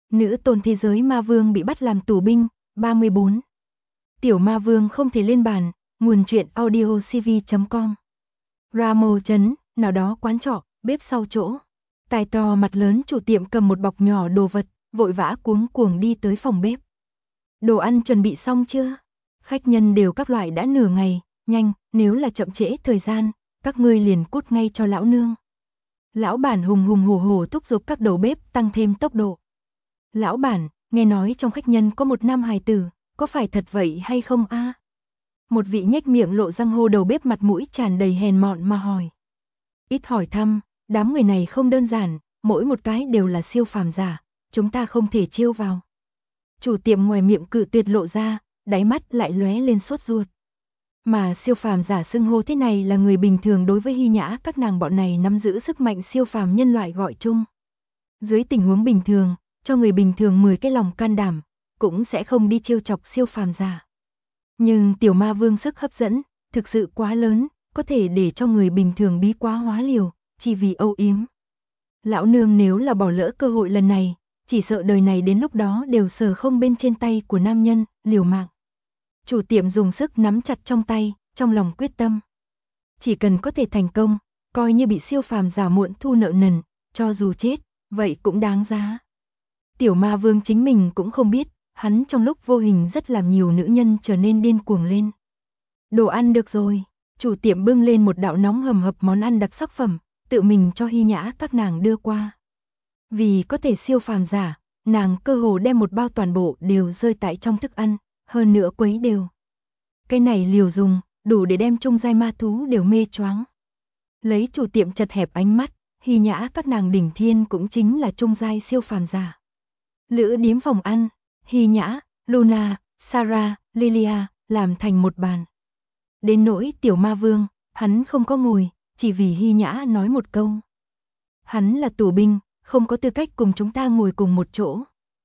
Nữ tôn thế giới ma vương bị bắt làm tù binh, 34. Tiểu ma vương không thể lên bàn, nguồn truyện audiocv.com. Ramo trấn, nào đó quán trọ, bếp sau chỗ. Tài to mặt lớn chủ tiệm cầm một bọc nhỏ đồ vật, vội vã cuống cuồng đi tới phòng bếp. Đồ ăn chuẩn bị xong chưa? Khách nhân đều các loại đã nửa ngày, nhanh, nếu là chậm trễ thời gian, các ngươi liền cút ngay cho lão nương. Lão bản hùng hùng hổ hổ thúc giục các đầu bếp tăng thêm tốc độ. Lão bản, nghe nói trong khách nhân có một nam hài tử, có phải thật vậy hay không a? Một vị nhếch miệng lộ răng hô đầu bếp mặt mũi tràn đầy hèn mọn mà hỏi. Ít hỏi thăm, đám người này không đơn giản, mỗi một cái đều là siêu phàm giả, chúng ta không thể chiêu vào. Chủ tiệm ngoài miệng cự tuyệt lộ ra, đáy mắt lại lóe lên sốt ruột. Mà siêu phàm giả xưng hô thế này là người bình thường đối với Hy Nhã các nàng bọn này nắm giữ sức mạnh siêu phàm nhân loại gọi chung. Dưới tình huống bình thường, cho người bình thường 10 cái lòng can đảm, cũng sẽ không đi trêu chọc siêu phàm giả. Nhưng tiểu ma vương sức hấp dẫn, thực sự quá lớn, có thể để cho người bình thường bí quá hóa liều, chỉ vì âu yếm. Lão nương nếu là bỏ lỡ cơ hội lần này, chỉ sợ đời này đến lúc đó đều sờ không bên trên tay của nam nhân, liều mạng. Chủ tiệm dùng sức nắm chặt trong tay, trong lòng quyết tâm. Chỉ cần có thể thành công, coi như bị siêu phàm giả muộn thu nợ nần, cho dù chết, vậy cũng đáng giá. Tiểu ma vương chính mình cũng không biết, hắn trong lúc vô hình rất làm nhiều nữ nhân trở nên điên cuồng lên. Đồ ăn được rồi, chủ tiệm bưng lên một đạo nóng hầm hập món ăn đặc sắc phẩm, tự mình cho Hy Nhã các nàng đưa qua. Vì có thể siêu phàm giả, nàng cơ hồ đem một bao toàn bộ đều rơi tại trong thức ăn, hơn nữa quấy đều. Cái này liều dùng, đủ để đem trung giai ma thú đều mê choáng. Lấy chủ tiệm chật hẹp ánh mắt, Hy Nhã các nàng đỉnh thiên cũng chính là trung giai siêu phàm giả. Lữ điếm phòng ăn, Hy Nhã, Luna, Sarah, Lilia làm thành một bàn. Đến nỗi tiểu ma vương, hắn không có ngồi, chỉ vì Hy Nhã nói một câu. Hắn là tù binh, không có tư cách cùng chúng ta ngồi cùng một chỗ.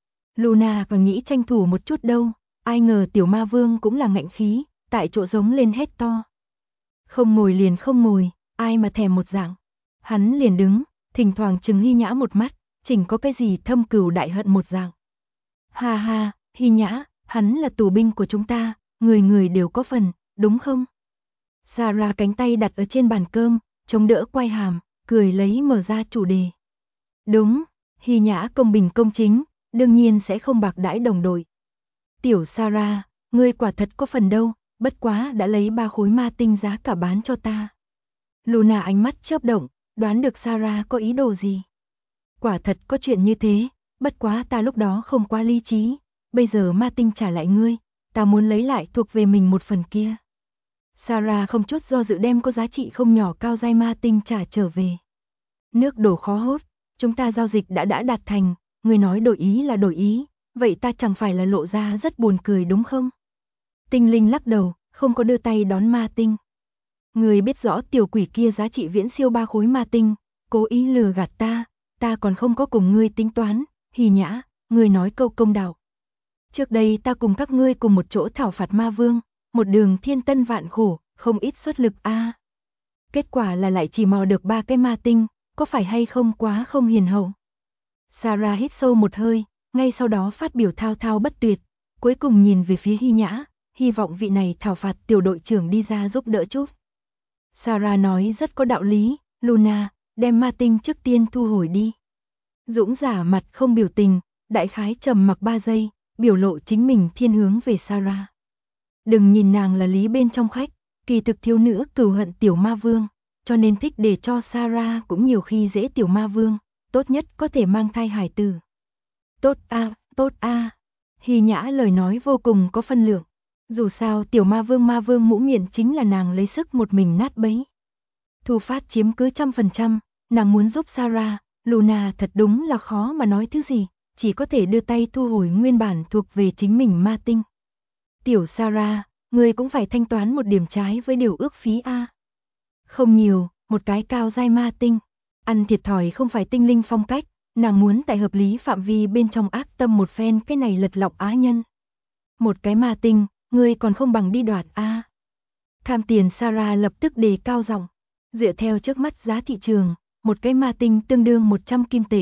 Luna còn nghĩ tranh thủ một chút đâu, ai ngờ tiểu ma vương cũng là ngạnh khí, tại chỗ giống lên hét to. Không ngồi liền không ngồi, ai mà thèm một dạng. Hắn liền đứng, thỉnh thoảng chừng Hy Nhã một mắt, chỉnh có cái gì thâm cừu đại hận một dạng. Ha ha, Hy Nhã, hắn là tù binh của chúng ta, người người đều có phần, đúng không? Sarah cánh tay đặt ở trên bàn cơm, chống đỡ quai hàm, cười lấy mở ra chủ đề. Đúng, Hy Nhã công bình công chính, đương nhiên sẽ không bạc đãi đồng đội. Tiểu Sarah, ngươi quả thật có phần đâu, bất quá đã lấy 3 khối ma tinh giá cả bán cho ta. Luna ánh mắt chớp động, đoán được Sarah có ý đồ gì. Quả thật có chuyện như thế, bất quá ta lúc đó không quá lý trí, bây giờ ma tinh trả lại ngươi, ta muốn lấy lại thuộc về mình một phần kia. Sarah không chút do dự đem có giá trị không nhỏ cao giai ma tinh trả trở về. Nước đổ khó hốt, chúng ta giao dịch đã đạt thành, ngươi nói đổi ý là đổi ý, vậy ta chẳng phải là lộ ra rất buồn cười đúng không? Tinh linh lắc đầu, không có đưa tay đón ma tinh. Ngươi biết rõ tiểu quỷ kia giá trị viễn siêu 3 khối ma tinh, cố ý lừa gạt ta còn không có cùng ngươi tính toán, Hy Nhã, ngươi nói câu công đạo. Trước đây ta cùng các ngươi cùng một chỗ thảo phạt ma vương, một đường thiên tân vạn khổ, không ít xuất lực a. Kết quả là lại chỉ mò được 3 cái ma tinh, có phải hay không quá không hiền hậu? Sarah hít sâu một hơi, ngay sau đó phát biểu thao thao bất tuyệt, cuối cùng nhìn về phía Hy Nhã, hy vọng vị này thảo phạt tiểu đội trưởng đi ra giúp đỡ chút. Sarah nói rất có đạo lý, Luna, đem ma tinh trước tiên thu hồi đi. Dũng giả mặt không biểu tình, đại khái trầm mặc 3 giây, biểu lộ chính mình thiên hướng về Sarah. Đừng nhìn nàng là lý bên trong khách, kỳ thực thiếu nữ cừu hận tiểu ma vương, cho nên thích để cho Sarah cũng nhiều khi dễ tiểu ma vương, tốt nhất có thể mang thai hài tử. Tốt a. Hy Nhã lời nói vô cùng có phân lượng. Dù sao tiểu ma vương mũ miệng chính là nàng lấy sức một mình nát bấy. Thu phát chiếm cứ 100%, nàng muốn giúp Sarah, Luna thật đúng là khó mà nói thứ gì, chỉ có thể đưa tay thu hồi nguyên bản thuộc về chính mình ma tinh. Tiểu Sarah, ngươi cũng phải thanh toán một điểm trái với điều ước phí a. Không nhiều, một cái cao giai ma tinh. Ăn thiệt thòi không phải tinh linh phong cách, nàng muốn tại hợp lý phạm vi bên trong ác tâm một phen cái này lật lọng á nhân. Một cái ma tinh, ngươi còn không bằng đi đoạt a. Tham tiền Sarah lập tức đề cao giọng. Dựa theo trước mắt giá thị trường, một cái ma tinh tương đương 100 kim tệ,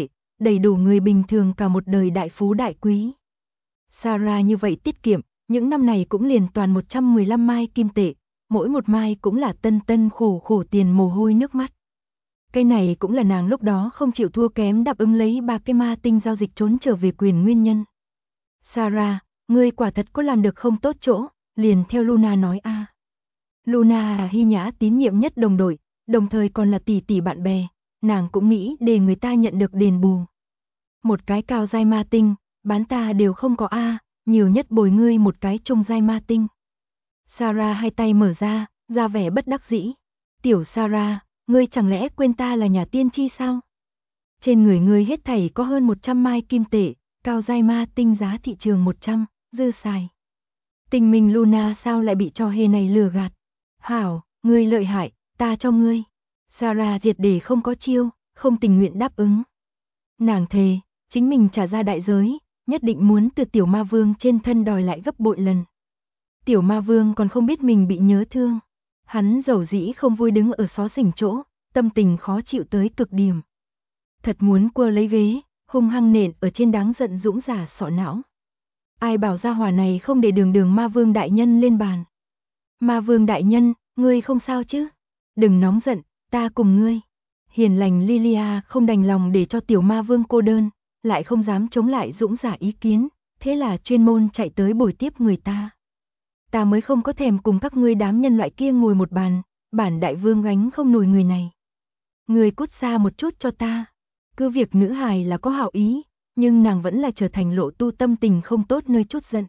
đầy đủ người bình thường cả một đời đại phú đại quý. Sarah như vậy tiết kiệm, những năm này cũng liền toàn 115 mai kim tệ, mỗi một mai cũng là tân tân khổ khổ tiền mồ hôi nước mắt. Cái này cũng là nàng lúc đó không chịu thua kém đáp ứng lấy 3 cái ma tinh giao dịch trốn trở về quyền nguyên nhân. Sarah, ngươi quả thật có làm được không tốt chỗ, liền theo Luna nói a. Luna là Hy Nhã tín nhiệm nhất đồng đội, đồng thời còn là tỷ tỷ bạn bè, nàng cũng nghĩ để người ta nhận được đền bù. Một cái cao giai ma tinh, bán ta đều không có a, nhiều nhất bồi ngươi một cái trung giai ma tinh. Sarah hai tay mở ra vẻ bất đắc dĩ. Tiểu Sarah, ngươi chẳng lẽ quên ta là nhà tiên tri sao? Trên người ngươi hết thảy có hơn 100 mai kim tệ, cao giai ma tinh giá thị trường 100, dư xài. Tình mình Luna sao lại bị trò hề này lừa gạt? Hảo, ngươi lợi hại, ta cho ngươi. Sarah triệt để không có chiêu, không tình nguyện đáp ứng. Nàng thề, chính mình trả ra đại giới, nhất định muốn từ tiểu ma vương trên thân đòi lại gấp bội lần. Tiểu ma vương còn không biết mình bị nhớ thương. Hắn dầu dĩ không vui đứng ở xó xỉnh chỗ, tâm tình khó chịu tới cực điểm. Thật muốn quơ lấy ghế, hung hăng nện ở trên đáng giận dũng giả sọ não. Ai bảo gia hỏa này không để đường ma vương đại nhân lên bàn. Ma vương đại nhân, ngươi không sao chứ? Đừng nóng giận, ta cùng ngươi. Hiền lành Lilia không đành lòng để cho tiểu ma vương cô đơn, lại không dám chống lại dũng giả ý kiến, thế là chuyên môn chạy tới bồi tiếp người ta. Ta mới không có thèm cùng các ngươi đám nhân loại kia ngồi một bàn, bản đại vương gánh không nổi người này. Người cút xa một chút cho ta. Cứ việc nữ hài là có hảo ý, nhưng nàng vẫn là trở thành lộ tu tâm tình không tốt nơi chút giận.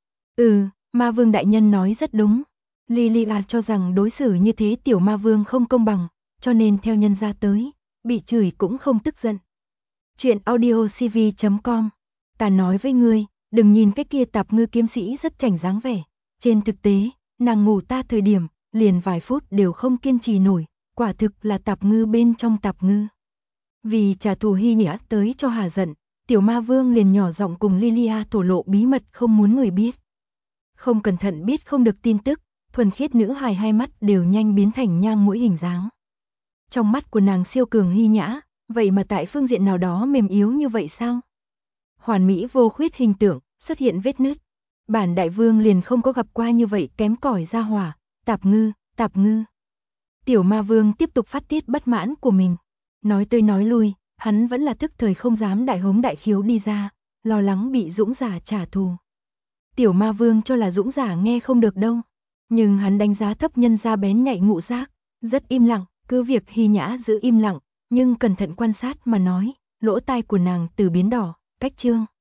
Ma vương đại nhân nói rất đúng. Lilia cho rằng đối xử như thế tiểu ma vương không công bằng, cho nên theo nhân ra tới, bị chửi cũng không tức giận. Chuyện audiocv.com. Ta nói với ngươi, đừng nhìn cái kia tạp ngư kiếm sĩ rất chảnh dáng vẻ. Trên thực tế, nàng ngủ ta thời điểm, liền vài phút đều không kiên trì nổi, quả thực là tạp ngư bên trong tạp ngư. Vì trả thù Hy Nhã tới cho hà giận, tiểu ma vương liền nhỏ giọng cùng Lilia thổ lộ bí mật không muốn người biết. Không cẩn thận biết không được tin tức, thuần khiết nữ hài hai mắt đều nhanh biến thành nhang mũi hình dáng. Trong mắt của nàng siêu cường Hy Nhã, vậy mà tại phương diện nào đó mềm yếu như vậy sao? Hoàn mỹ vô khuyết hình tượng, xuất hiện vết nứt. Bản đại vương liền không có gặp qua như vậy kém cỏi gia hỏa, tạp ngư. Tiểu ma vương tiếp tục phát tiết bất mãn của mình. Nói tới nói lui, hắn vẫn là thức thời không dám đại hống đại khiếu đi ra, lo lắng bị dũng giả trả thù. Tiểu ma vương cho là dũng giả nghe không được đâu, nhưng hắn đánh giá thấp nhân gia bén nhạy ngũ giác, rất im lặng, cứ việc Hy Nhã giữ im lặng, nhưng cẩn thận quan sát mà nói, lỗ tai của nàng từ biến đỏ, cách trương.